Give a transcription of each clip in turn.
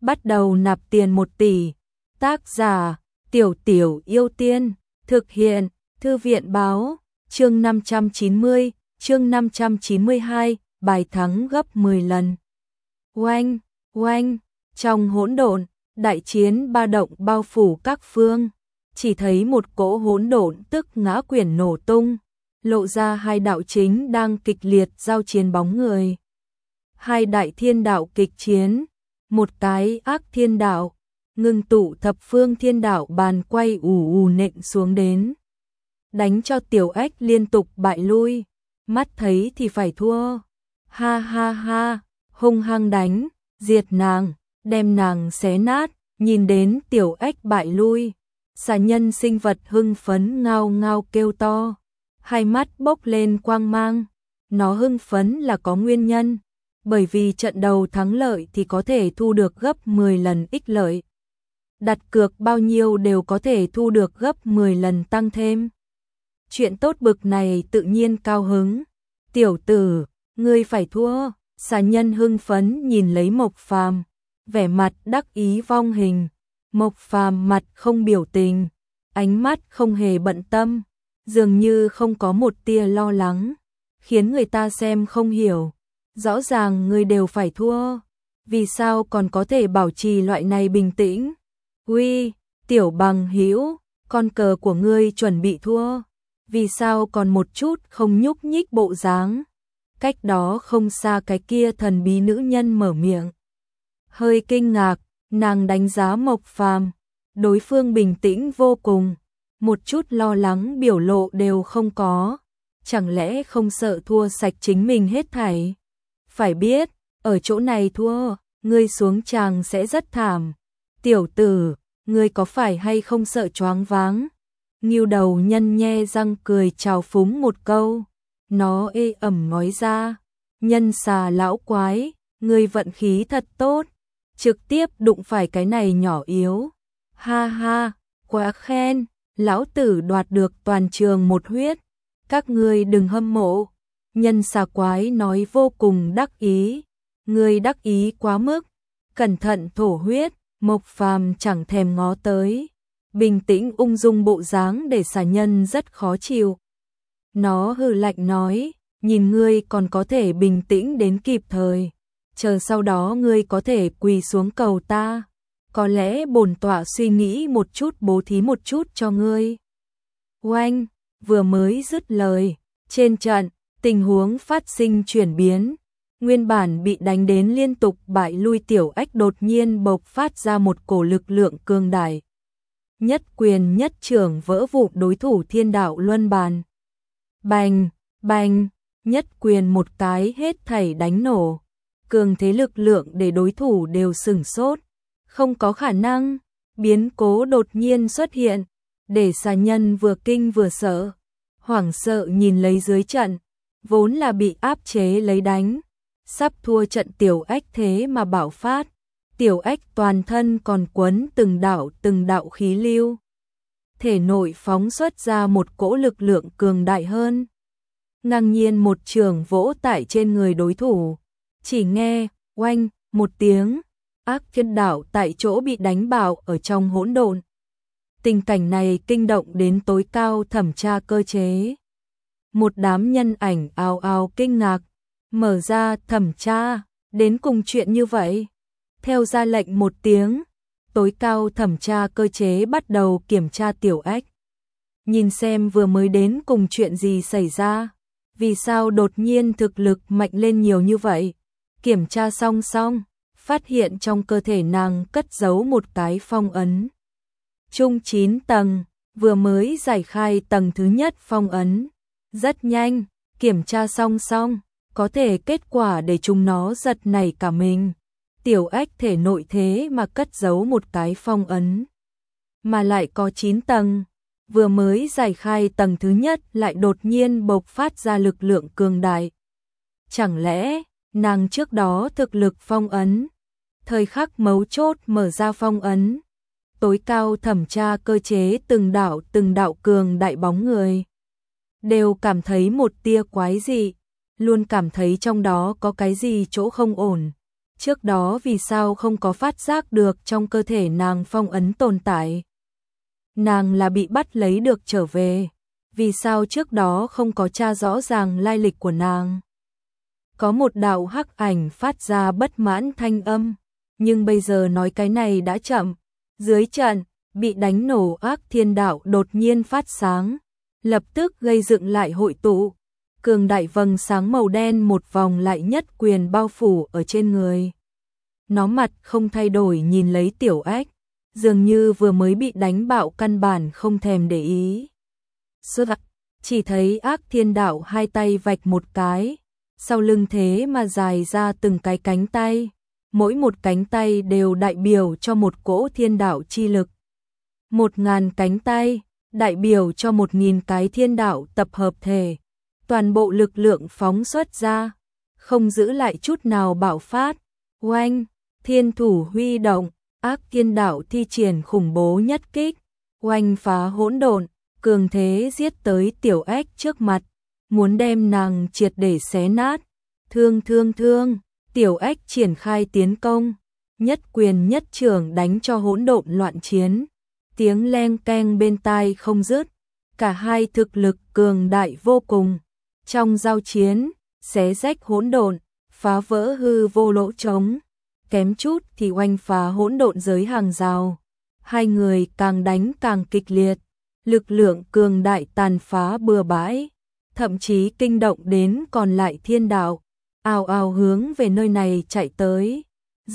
bắt đầu nạp tiền 1 tỷ. Tác giả, Tiểu Tiểu Yêu Tiên, thực hiện, Thư viện báo, chương 590, chương 592, bài thắng gấp 10 lần. Oanh, oanh, trong hỗn độn, đại chiến ba động bao phủ các phương, chỉ thấy một cỗ hỗn độn tức ngã quyển nổ tung, lộ ra hai đạo chính đang kịch liệt giao chiến bóng người. Hai đại thiên đạo kịch chiến, một cái ác thiên đạo, ngưng tụ thập phương thiên đạo bàn quay ù ù nện xuống đến. Đánh cho Tiểu Ách liên tục bại lui, mắt thấy thì phải thua. Ha ha ha, hung hăng đánh, diệt nàng, đem nàng xé nát, nhìn đến Tiểu Ách bại lui. Xà nhân sinh vật hưng phấn ngao ngao kêu to, hai mắt bốc lên quang mang. Nó hưng phấn là có nguyên nhân, bởi vì trận đầu thắng lợi thì có thể thu được gấp 10 lần ích lợi. Đặt cược bao nhiêu đều có thể thu được gấp 10 lần tăng thêm. Chuyện tốt bực này tự nhiên cao hứng. Tiểu tử, ngươi phải thua. Xà nhân hưng phấn nhìn lấy Mộc Phàm, vẻ mặt đắc ý vong hình. Mộc Phàm mặt không biểu tình, ánh mắt không hề bận tâm, dường như không có một tia lo lắng, khiến người ta xem không hiểu. Rõ ràng ngươi đều phải thua, vì sao còn có thể bảo trì loại này bình tĩnh? Uy, Tiểu bằng hữu, con cờ của ngươi chuẩn bị thua, vì sao còn một chút không nhúc nhích bộ dáng? Cách đó không xa cái kia thần bí nữ nhân mở miệng. Hơi kinh ngạc, nàng đánh giá Mộc Phàm, đối phương bình tĩnh vô cùng, một chút lo lắng biểu lộ đều không có, chẳng lẽ không sợ thua sạch chính mình hết thảy? Phải biết, ở chỗ này thua, ngươi xuống tràng sẽ rất thảm. Tiểu tử, ngươi có phải hay không sợ choáng váng? Ngưu đầu nhân nhe răng cười trào phúng một câu, nó ê ẩm nói ra, nhân xà lão quái, ngươi vận khí thật tốt, trực tiếp đụng phải cái này nhỏ yếu. Ha ha, quá khen, lão tử đoạt được toàn trường một huyết, các ngươi đừng hâm mộ. Nhân xà quái nói vô cùng đắc ý, ngươi đắc ý quá mức, cẩn thận thổ huyết. Mộc Phàm chẳng thèm ngó tới, bình tĩnh ung dung bộ dáng để xà nhân rất khó chịu. Nó hừ lạnh nói, nhìn ngươi còn có thể bình tĩnh đến kịp thời, chờ sau đó ngươi có thể quỳ xuống cầu ta, có lẽ bổn tọa suy nghĩ một chút bố thí một chút cho ngươi. Oanh, vừa mới dứt lời, trên trận, tình huống phát sinh chuyển biến. Nguyên bản bị đánh đến liên tục bại lui Tiểu Ách đột nhiên bộc phát ra một cổ lực lượng cường đại. Nhất quyền nhất trưởng vỡ vụn đối thủ thiên đạo luân bàn. Bành, bành, nhất quyền một cái hết thảy đánh nổ. Cường thế lực lượng để đối thủ đều sửng sốt. Không có khả năng, biến cố đột nhiên xuất hiện, để xà nhân vừa kinh vừa sợ. Hoảng sợ nhìn lấy dưới trận, vốn là bị áp chế lấy đánh. Sắp thua trận Tiểu Ách thế mà bạo phát, Tiểu Ách toàn thân còn quấn từng đạo khí lưu, thể nội phóng xuất ra một cỗ lực lượng cường đại hơn. Ngang nhiên một trường vỗ tại trên người đối thủ, chỉ nghe oanh một tiếng, ác thiên đạo tại chỗ bị đánh bạo ở trong hỗn độn. Tình cảnh này kinh động đến tối cao thẩm tra cơ chế. Một đám nhân ảnh ào ào kinh ngạc. Mở ra thẩm tra, đến cùng chuyện như vậy. Theo ra lệnh một tiếng, tối cao thẩm tra cơ chế bắt đầu kiểm tra Tiểu Ách. Nhìn xem vừa mới đến cùng chuyện gì xảy ra, vì sao đột nhiên thực lực mạnh lên nhiều như vậy. Kiểm tra xong, phát hiện trong cơ thể nàng cất giấu một cái phong ấn. Chung 9 tầng, vừa mới giải khai tầng thứ nhất phong ấn. Rất nhanh, kiểm tra xong, có thể kết quả để chúng nó giật nảy cả mình. Tiểu Ách thể nội thế mà cất giấu một cái phong ấn, mà lại có 9 tầng, vừa mới giải khai tầng thứ nhất lại đột nhiên bộc phát ra lực lượng cường đại. Chẳng lẽ nàng trước đó thực lực phong ấn, thời khắc mấu chốt mở ra phong ấn. Tối cao thẩm tra cơ chế từng đạo cường đại bóng người, đều cảm thấy một tia quái dị, luôn cảm thấy trong đó có cái gì chỗ không ổn. Trước đó vì sao không có phát giác được trong cơ thể nàng phong ấn tồn tại? Nàng là bị bắt lấy được trở về. Vì sao trước đó không có tra rõ ràng lai lịch của nàng? Có một đạo hắc ảnh phát ra bất mãn thanh âm, nhưng bây giờ nói cái này đã chậm. Dưới trận, bị đánh nổ Ác Thiên Đạo đột nhiên phát sáng, lập tức gây dựng lại hội tụ. Cường đại vầng sáng màu đen một vòng lại nhất quyền bao phủ ở trên người. Nó mặt không thay đổi nhìn lấy Tiểu Ách, dường như vừa mới bị đánh bạo căn bản không thèm để ý. Chỉ thấy Ác Thiên Đạo hai tay vạch một cái, sau lưng thế mà dài ra từng cái cánh tay, mỗi một cánh tay đều đại biểu cho một cỗ thiên đạo chi lực. 1000 cánh tay, đại biểu cho 1000 cái thiên đạo tập hợp thể, toàn bộ lực lượng phóng xuất ra, không giữ lại chút nào bạo phát. Oanh, thiên thủ huy động, Ác Thiên Đạo thi triển khủng bố nhất kích, oanh phá hỗn độn, cường thế giết tới Tiểu Ách trước mặt, muốn đem nàng triệt để xé nát. Thương, Tiểu Ách triển khai tiến công, nhất quyền nhất trưởng đánh cho hỗn độn loạn chiến, tiếng leng keng bên tai không dứt, cả hai thực lực cường đại vô cùng. Trong giao chiến, xé rách hỗn độn, phá vỡ hư vô lỗ trống, kém chút thì oanh phá hỗn độn giới hàng rào. Hai người càng đánh càng kịch liệt, lực lượng cường đại tàn phá bừa bãi, thậm chí kinh động đến còn lại thiên đạo, ào ào hướng về nơi này chạy tới.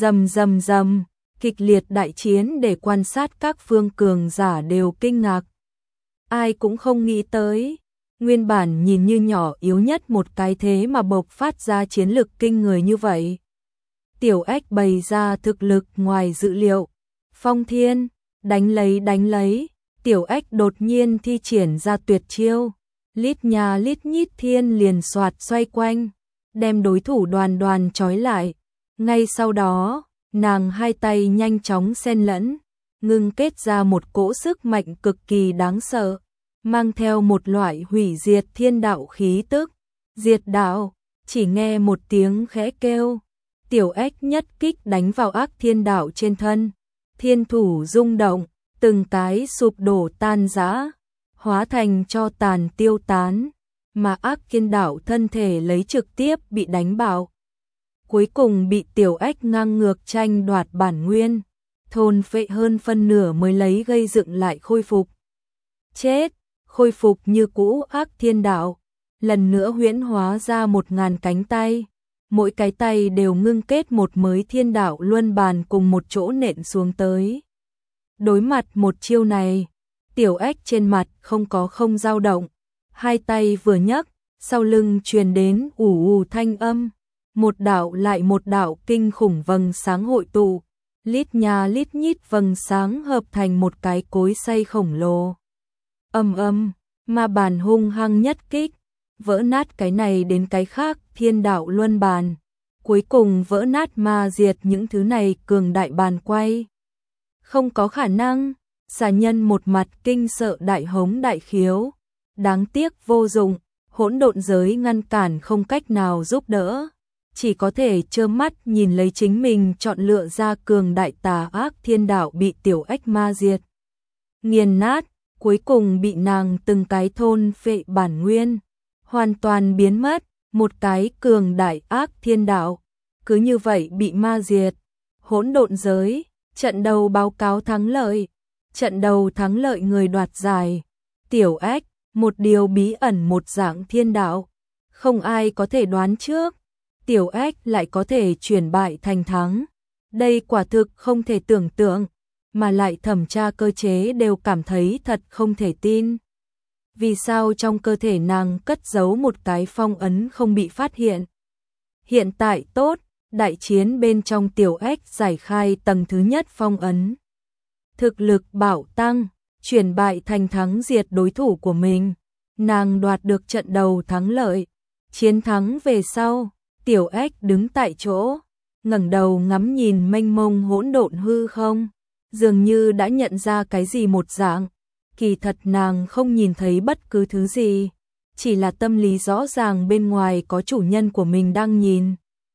Rầm, kịch liệt đại chiến để quan sát các phương cường giả đều kinh ngạc. Ai cũng không nghĩ tới, nguyên bản nhìn như nhỏ yếu nhất một cái thế mà bộc phát ra chiến lực kinh người như vậy. Tiểu Ách bày ra thực lực ngoài dự liệu. Phong Thiên, đánh lấy, Tiểu Ách đột nhiên thi triển ra tuyệt chiêu, lít nhà lít nhít thiên liền xoạt xoay quanh, đem đối thủ đoàn đoàn trói lại. Ngay sau đó, nàng hai tay nhanh chóng xen lẫn, ngưng kết ra một cỗ sức mạnh cực kỳ đáng sợ, mang theo một loại hủy diệt thiên đạo khí tức. Diệt đạo, chỉ nghe một tiếng khẽ kêu, Tiểu Ách nhất kích đánh vào Ác Thiên Đạo trên thân, thiên thủ rung động, từng cái sụp đổ tan rã, hóa thành tro tàn tiêu tán, mà Ác Thiên Đạo thân thể lấy trực tiếp bị đánh bạo. Cuối cùng bị Tiểu Ách ngang ngược tranh đoạt bản nguyên, thôn phệ hơn phân nửa mới lấy gây dựng lại khôi phục. Chết, khôi phục như cũ Ác Thiên Đạo, lần nữa huyễn hóa ra 1000 cánh tay, mỗi cái tay đều ngưng kết một mới thiên đạo luân bàn cùng một chỗ nện xuống tới. Đối mặt một chiêu này, Tiểu Ách trên mặt không dao động, hai tay vừa nhấc, sau lưng truyền đến ù thanh âm, một đạo lại một đạo kinh khủng vầng sáng hội tụ, lít nhà lít nhít vầng sáng hợp thành một cái cối xay khổng lồ. Âm, ma bàn hung hăng nhất kích, vỡ nát cái này đến cái khác thiên đạo luân bàn, cuối cùng vỡ nát ma diệt những thứ này cường đại bàn quay. Không có khả năng, xà nhân một mặt kinh sợ đại hống đại khiếu, đáng tiếc vô dụng, hỗn độn giới ngăn cản không cách nào giúp đỡ, chỉ có thể trơ mắt nhìn lấy chính mình chọn lựa ra cường đại tà ác thiên đạo bị Tiểu Ách ma diệt, nghiền nát, cuối cùng bị nàng từng cái thôn phệ bản nguyên, hoàn toàn biến mất. Một cái cường đại ác thiên đạo, cứ như vậy bị ma diệt. Hỗn độn giới, trận đầu báo cáo thắng lợi, trận đầu thắng lợi người đoạt giải. Tiểu Ách, một điều bí ẩn một dạng thiên đạo, không ai có thể đoán trước. Tiểu Ách lại có thể chuyển bại thành thắng, đây quả thực không thể tưởng tượng, mà lại thẩm tra cơ chế đều cảm thấy thật không thể tin. Vì sao trong cơ thể nàng cất giấu một cái phong ấn không bị phát hiện? Hiện tại tốt, đại chiến bên trong Tiểu Ách giải khai tầng thứ nhất phong ấn. Thực lực bạo tăng, chuyển bại thành thắng diệt đối thủ của mình. Nàng đoạt được trận đầu thắng lợi. Chiến thắng về sau, Tiểu Ách đứng tại chỗ, ngẩng đầu ngắm nhìn mênh mông hỗn độn hư không, dường như đã nhận ra cái gì một dạng. Kỳ thật nàng không nhìn thấy bất cứ thứ gì, chỉ là tâm lý rõ ràng bên ngoài có chủ nhân của mình đang nhìn.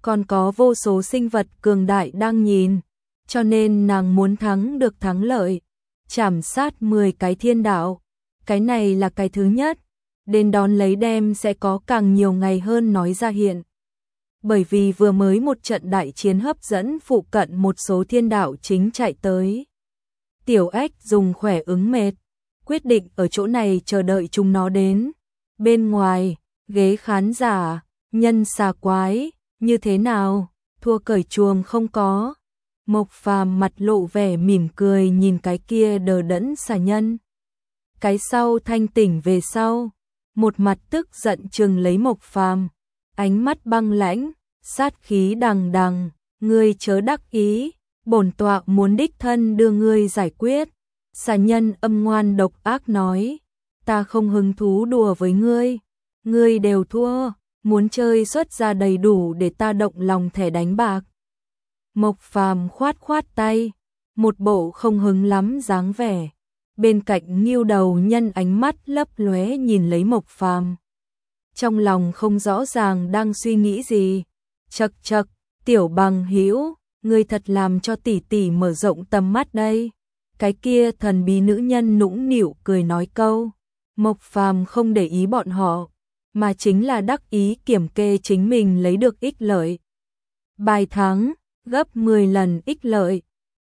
còn có vô số sinh vật cường đại đang nhìn, cho nên nàng muốn thắng được thắng lợi, chảm sát 10 cái thiên đạo. Cái này là cái thứ nhất, đến đón lấy đêm sẽ có càng nhiều ngày hơn nói ra hiện. Bởi vì vừa mới một trận đại chiến hấp dẫn phụ cận một số thiên đạo chính chạy tới. Tiểu Ếch dùng khỏe ứng mệt, quyết định ở chỗ này chờ đợi chúng nó đến. Bên ngoài, ghế khán giả, nhân xà quái, như thế nào, thua cởi chuồng không có. Mộc Phàm mặt lộ vẻ mỉm cười nhìn cái kia đờ đẫn xà nhân. Cái sau thanh tỉnh về sau, một mặt tức giận trừng lấy Mộc Phàm, ánh mắt băng lãnh, sát khí đằng đằng, ngươi chớ đắc ý, bổn tọa muốn đích thân đưa ngươi giải quyết. Xà nhân âm ngoan độc ác nói, ta không hứng thú đùa với ngươi đều thua, muốn chơi xuất ra đầy đủ để ta động lòng thẻ đánh bạc. Mộc Phàm khoát khoát tay, một bộ không hứng lắm dáng vẻ. Bên cạnh Ngưu Đầu Nhân ánh mắt lấp lóe nhìn lấy Mộc Phàm. Trong lòng không rõ ràng đang suy nghĩ gì. Chậc chậc, tiểu bằng hữu, ngươi thật làm cho tỷ tỷ mở rộng tầm mắt đây. Cái kia thần bí nữ nhân nũng nịu cười nói câu. Mộc Phàm không để ý bọn họ, mà chính là đắc ý kiểm kê chính mình lấy được ích lợi. Bài thắng, gấp 10 lần ích lợi,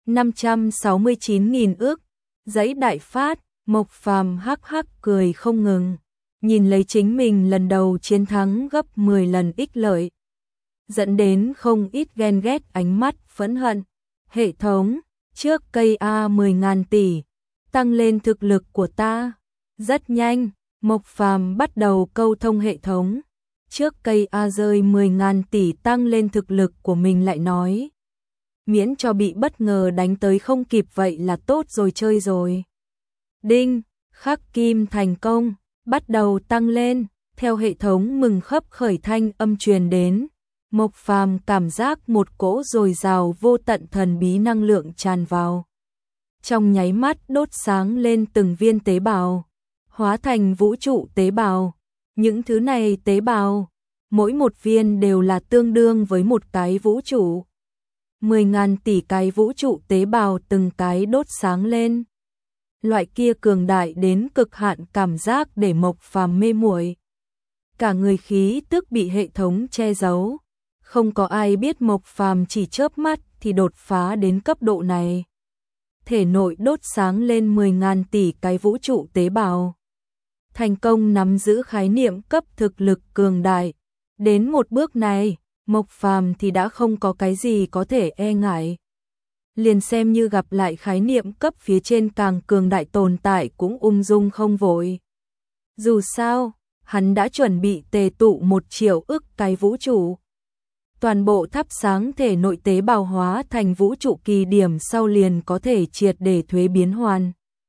569.000 ức. Giấy đại phát, Mộc Phàm hắc hắc cười không ngừng, nhìn lấy chính mình lần đầu chiến thắng gấp 10 lần ích lợi, dẫn đến không ít ghen ghét ánh mắt phẫn hận. Hệ thống, trước cây A 10.000 tỷ, tăng lên thực lực của ta. Rất nhanh, Mộc Phàm bắt đầu câu thông hệ thống. Trước cây A rơi 10.000 tỷ tăng lên thực lực của mình lại nói. Miễn cho bị bất ngờ đánh tới không kịp vậy là tốt rồi chơi rồi. Đinh, khắc kim thành công, bắt đầu tăng lên, theo hệ thống mừng khấp khởi thanh âm truyền đến. Mộc Phàm cảm giác một cỗ dồi dào vô tận thần bí năng lượng tràn vào. Trong nháy mắt đốt sáng lên từng viên tế bào, hóa thành vũ trụ tế bào. Những thứ này tế bào, mỗi một viên đều là tương đương với một cái vũ trụ. 10.000 tỷ cái vũ trụ tế bào từng cái đốt sáng lên. Loại kia cường đại đến cực hạn cảm giác để Mộc Phàm mê muội. Cả người khí tức bị hệ thống che giấu. Không có ai biết Mộc Phàm chỉ chớp mắt thì đột phá đến cấp độ này. Thể nội đốt sáng lên 10.000 tỷ cái vũ trụ tế bào. Thành công nắm giữ khái niệm cấp thực lực cường đại. Đến một bước này, Mộc Phàm thì đã không có cái gì có thể e ngại. Liền xem như gặp lại khái niệm cấp phía trên càng cường đại tồn tại cũng ung dung không vội. Dù sao, hắn đã chuẩn bị tề tụ 1 triệu ức cái vũ trụ. Toàn bộ thắp sáng thể nội tế bào hóa thành vũ trụ kỳ điểm sau liền có thể triệt để thuế biến hoàn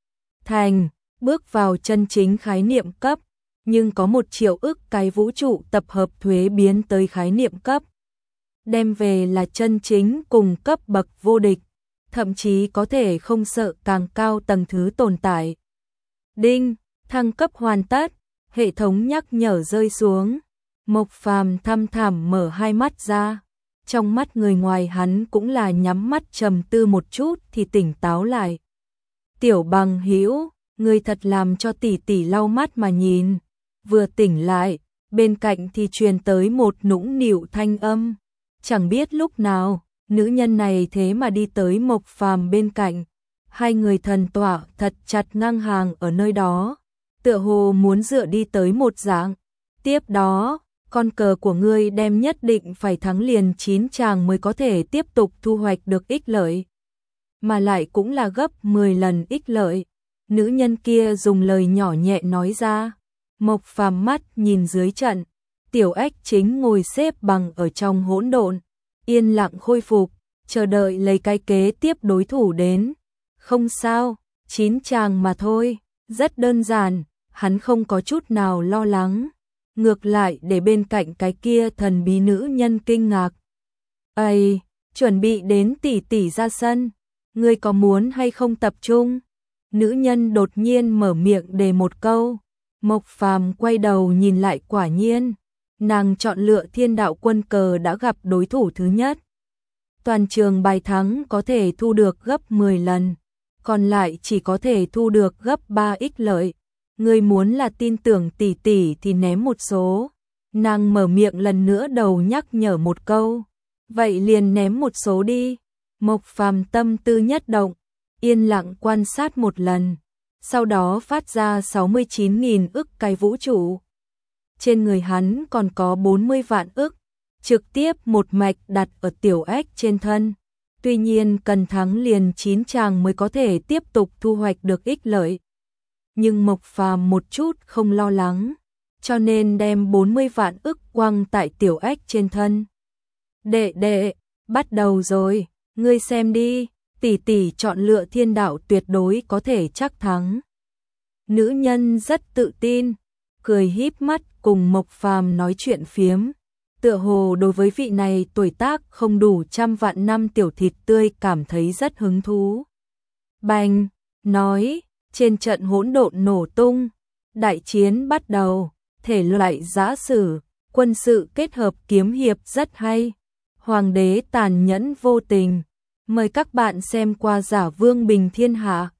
thành, bước vào chân chính khái niệm cấp. Nhưng có 1 triệu ức cái vũ trụ tập hợp thuế biến tới khái niệm cấp. Đem về là chân chính cùng cấp bậc vô địch, thậm chí có thể không sợ càng cao tầng thứ tồn tại. Đinh, thăng cấp hoàn tất, hệ thống nhắc nhở rơi xuống. Mộc Phàm thăm thẳm mở hai mắt ra, trong mắt người ngoài hắn cũng là nhắm mắt trầm tư một chút thì tỉnh táo lại. Tiểu bằng hữu, ngươi thật làm cho tỷ tỷ lau mắt mà nhìn. Vừa tỉnh lại, bên cạnh thì truyền tới một nũng nịu thanh âm. Chẳng biết lúc nào, nữ nhân này thế mà đi tới Mộc Phàm bên cạnh. Hai người thần tỏa thật chặt ngang hàng ở nơi đó, tựa hồ muốn dựa đi tới một dạng. Tiếp đó, con cờ của ngươi đem nhất định phải thắng liền 9 tràng mới có thể tiếp tục thu hoạch được ích lợi. Mà lại cũng là gấp 10 lần ích lợi. Nữ nhân kia dùng lời nhỏ nhẹ nói ra. Mộc Phàm mắt nhìn dưới trận, Tiểu Ếch chính ngồi xếp bằng ở trong hỗn độn, yên lặng khôi phục, chờ đợi lấy cái kế tiếp đối thủ đến. Không sao, 9 tràng mà thôi, rất đơn giản, hắn không có chút nào lo lắng. Ngược lại để bên cạnh cái kia thần bí nữ nhân kinh ngạc. Ây, chuẩn bị đến tỷ tỷ ra sân, ngươi có muốn hay không tập trung? Nữ nhân đột nhiên mở miệng đề một câu. Mộc Phàm quay đầu nhìn lại quả nhiên, Nàng chọn lựa Thiên Đạo Quân cờ đã gặp đối thủ thứ nhất. Toàn trường bài thắng có thể thu được gấp 10 lần, còn lại chỉ có thể thu được gấp 3x lợi. Ngươi muốn là tin tưởng tỷ tỷ thì ném một số. Nàng mở miệng lần nữa đầu nhắc nhở một câu. Vậy liền ném một số đi. Mộc Phàm tâm tư nhất động, yên lặng quan sát một lần. Sau đó phát ra 69.000 ức cái vũ trụ. Trên người hắn còn có 40 vạn ức, trực tiếp một mạch đặt ở tiểu ếch trên thân. Tuy nhiên cần thắng liền 9 chàng mới có thể tiếp tục thu hoạch được ích lợi. Nhưng Mộc Phàm một chút không lo lắng, cho nên đem 40 vạn ức quăng tại tiểu ếch trên thân. Đệ đệ, bắt đầu rồi, ngươi xem đi, tỷ tỷ chọn lựa thiên đạo tuyệt đối có thể chắc thắng. Nữ nhân rất tự tin, cười híp mắt cùng Mộc Phàm nói chuyện phiếm. Tựa hồ đối với vị này tuổi tác không đủ 100 vạn năm tiểu thịt tươi cảm thấy rất hứng thú. Bành, nói, trên trận hỗn độn nổ tung, đại chiến bắt đầu, thể loại giã sử, quân sự kết hợp kiếm hiệp rất hay. Hoàng đế tàn nhẫn vô tình, mời các bạn xem qua Giả Vương Bình Thiên Hạ.